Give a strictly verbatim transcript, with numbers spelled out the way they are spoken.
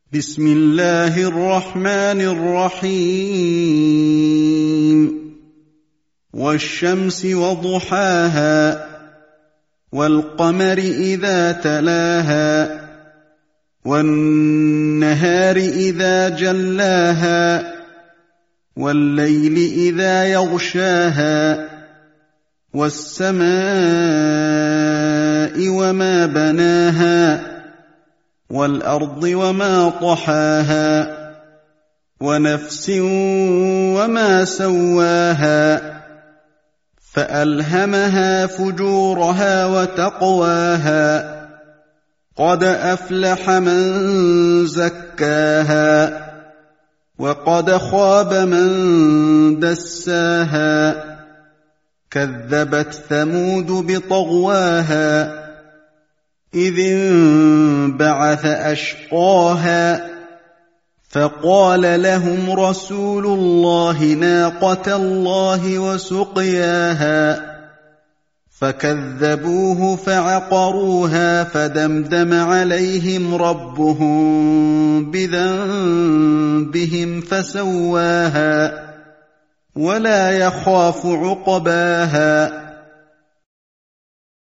بسم الله الرحمن الرحيم والشمس وضحاها والقمر إذا تلاها والنهار إذا جلاها والليل إذا يغشاها والسماء وما بناها والأرض وما طحاها ونفس وما سواها فألهمها فجورها وتقواها قد أفلح من زكاها وقد خاب من دساها كذبت ثمود بطغواها إذ انبعث أشقاها فقال لهم رسول الله ناقة الله وسقياها فكذبوه فعقروها فدمدم عليهم ربهم بذنبهم فسواها ولا يخاف عقباها